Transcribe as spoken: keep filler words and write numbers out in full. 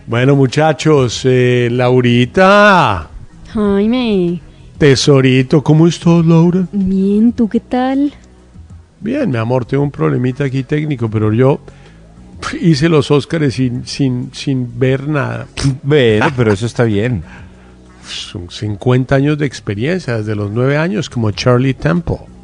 Bueno, muchachos, eh, Laurita, Jaime, tesorito, ¿cómo estás, Laura? bien, ¿tú qué tal? Bien, mi amor, tengo un problemita aquí técnico, pero yo hice los Óscares sin, sin, sin ver nada. Bueno, pero eso está bien. Son cincuenta años de experiencia, desde los nueve años, como Charlie Temple.